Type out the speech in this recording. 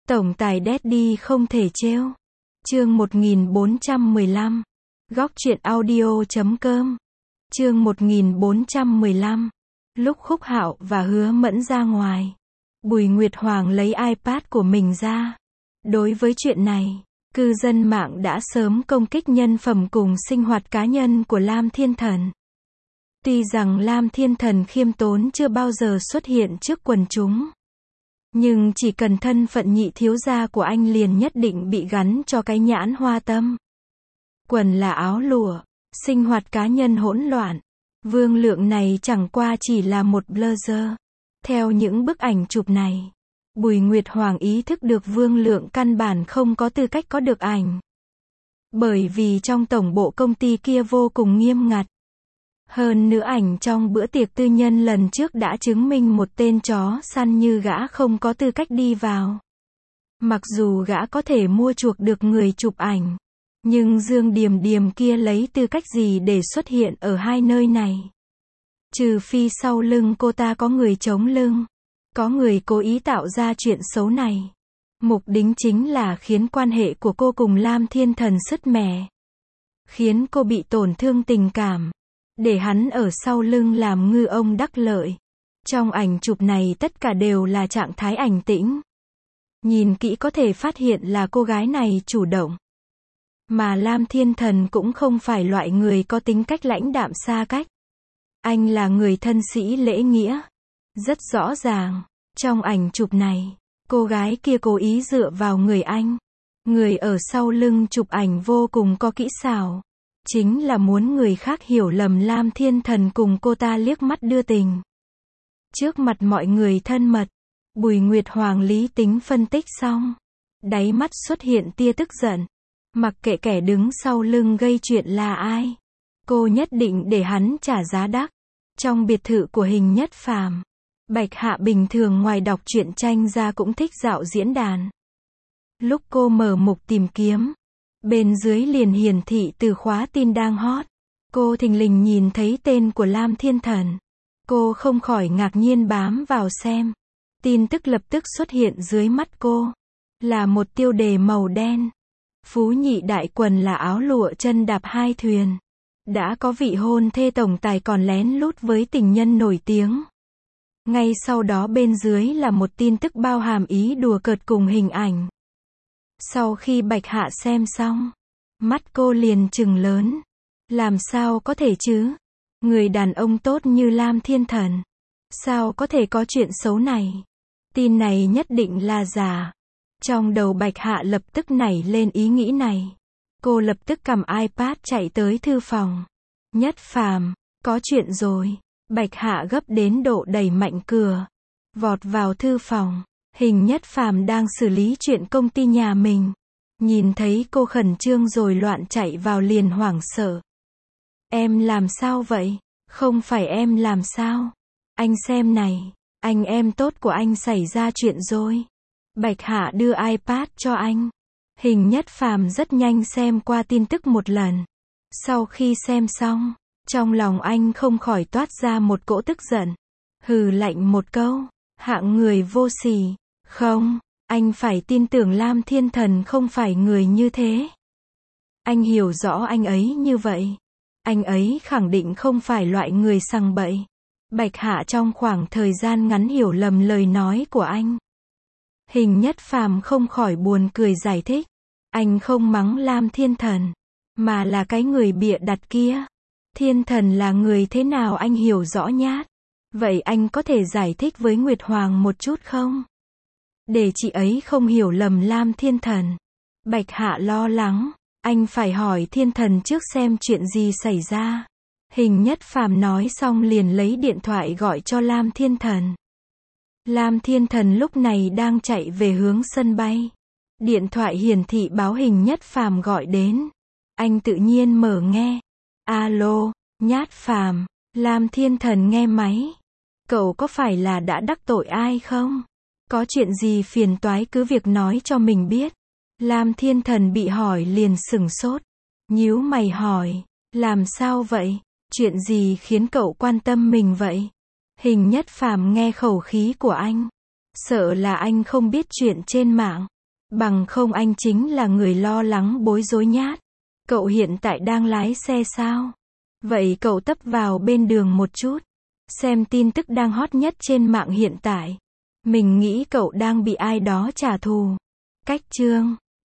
Tổng tài Daddy không thể trêu. Chương 1415. Góc truyện audio.com. Chương 1415. Lúc Khúc Hạo và Hứa Mẫn ra ngoài, Bùi Nguyệt Hoàng lấy iPad của mình ra. Đối với chuyện này, cư dân mạng đã sớm công kích nhân phẩm cùng sinh hoạt cá nhân của Lam Thiên Thần. Tuy rằng Lam Thiên Thần khiêm tốn chưa bao giờ xuất hiện trước quần chúng, nhưng chỉ cần thân phận nhị thiếu gia của anh liền nhất định bị gắn cho cái nhãn hoa tâm. Quần là áo lụa, sinh hoạt cá nhân hỗn loạn. Vương Lượng này chẳng qua chỉ là một blogger. Theo những bức ảnh chụp này, Bùi Nguyệt Hoàng ý thức được Vương Lượng căn bản không có tư cách có được ảnh. Bởi vì trong tổng bộ công ty kia vô cùng nghiêm ngặt. Hơn nữa ảnh trong bữa tiệc tư nhân lần trước đã chứng minh một tên chó săn như gã không có tư cách đi vào. Mặc dù gã có thể mua chuộc được người chụp ảnh, nhưng Dương Điềm Điềm kia lấy tư cách gì để xuất hiện ở hai nơi này? Trừ phi sau lưng cô ta có người chống lưng, có người cố ý tạo ra chuyện xấu này. Mục đích chính là khiến quan hệ của cô cùng Lam Thiên Thần sứt mẻ, khiến cô bị tổn thương tình cảm, để hắn ở sau lưng làm ngư ông đắc lợi. Trong ảnh chụp này tất cả đều là trạng thái ảnh tĩnh. Nhìn kỹ có thể phát hiện là cô gái này chủ động. Mà Lam Thiên Thần cũng không phải loại người có tính cách lãnh đạm xa cách. Anh là người thân sĩ lễ nghĩa. Rất rõ ràng, trong ảnh chụp này, cô gái kia cố ý dựa vào người anh. Người ở sau lưng chụp ảnh vô cùng có kỹ xảo. Chính là muốn người khác hiểu lầm Lam Thiên Thần cùng cô ta liếc mắt đưa tình. Trước mặt mọi người thân mật, Bùi Nguyệt Hoàng lý tính phân tích xong, đáy mắt xuất hiện tia tức giận. Mặc kệ kẻ đứng sau lưng gây chuyện là ai, cô nhất định để hắn trả giá đắt. Trong biệt thự của Hình Nhất Phàm, Bạch Hạ bình thường ngoài đọc truyện tranh ra cũng thích dạo diễn đàn. Lúc cô mở mục tìm kiếm, bên dưới liền hiển thị từ khóa tin đang hot. Cô thình lình nhìn thấy tên của Lam Thiên Thần. Cô không khỏi ngạc nhiên bám vào xem. Tin tức lập tức xuất hiện dưới mắt cô. Là một tiêu đề màu đen. Phú nhị đại quần là áo lụa chân đạp hai thuyền. Đã có vị hôn thê tổng tài còn lén lút với tình nhân nổi tiếng. Ngay sau đó bên dưới là một tin tức bao hàm ý đùa cợt cùng hình ảnh. Sau khi Bạch Hạ xem xong, mắt cô liền trừng lớn. Làm sao có thể chứ? Người đàn ông tốt như Lam Thiên Thần, sao có thể có chuyện xấu này? Tin này nhất định là giả. Trong đầu Bạch Hạ lập tức nảy lên ý nghĩ này. Cô lập tức cầm iPad chạy tới thư phòng. Nhất Phàm, có chuyện rồi. Bạch Hạ gấp đến độ đẩy mạnh cửa, vọt vào thư phòng. Hình Nhất Phàm đang xử lý chuyện công ty nhà mình. Nhìn thấy cô khẩn trương rồi loạn chạy vào liền hoảng sợ. Em làm sao vậy? Không phải em làm sao? Anh xem này, anh em tốt của anh xảy ra chuyện rồi. Bạch Hạ đưa iPad cho anh. Hình Nhất Phàm rất nhanh xem qua tin tức một lần. Sau khi xem xong, trong lòng anh không khỏi toát ra một cỗ tức giận. Hừ lạnh một câu, hạng người vô sỉ. Không, anh phải tin tưởng Lam Thiên Thần không phải người như thế. Anh hiểu rõ anh ấy như vậy. Anh ấy khẳng định không phải loại người sằng bậy. Bạch Hạ trong khoảng thời gian ngắn hiểu lầm lời nói của anh. Hình Nhất Phàm không khỏi buồn cười giải thích. Anh không mắng Lam Thiên Thần, mà là cái người bịa đặt kia. Thiên Thần là người thế nào anh hiểu rõ nhát. Vậy anh có thể giải thích với Nguyệt Hoàng một chút không? Để chị ấy không hiểu lầm Lam Thiên Thần. Bạch Hạ lo lắng. Anh phải hỏi Thiên Thần trước xem chuyện gì xảy ra. Hình Nhất Phàm nói xong liền lấy điện thoại gọi cho Lam Thiên Thần. Lam Thiên Thần lúc này đang chạy về hướng sân bay. Điện thoại hiển thị báo Hình Nhất Phàm gọi đến. Anh tự nhiên mở nghe. Alo, Nhất Phàm. Lam Thiên Thần nghe máy. Cậu có phải là đã đắc tội ai không? Có chuyện gì phiền toái cứ việc nói cho mình biết. Lam Thiên Thần bị hỏi liền sửng sốt. Nhíu mày hỏi. Làm sao vậy? Chuyện gì khiến cậu quan tâm mình vậy? Hình Nhất Phàm nghe khẩu khí của anh, sợ là anh không biết chuyện trên mạng. Bằng không anh chính là người lo lắng bối rối nhát. Cậu hiện tại đang lái xe sao? Vậy cậu tấp vào bên đường một chút. Xem tin tức đang hot nhất trên mạng hiện tại. Mình nghĩ cậu đang bị ai đó trả thù. Cách chương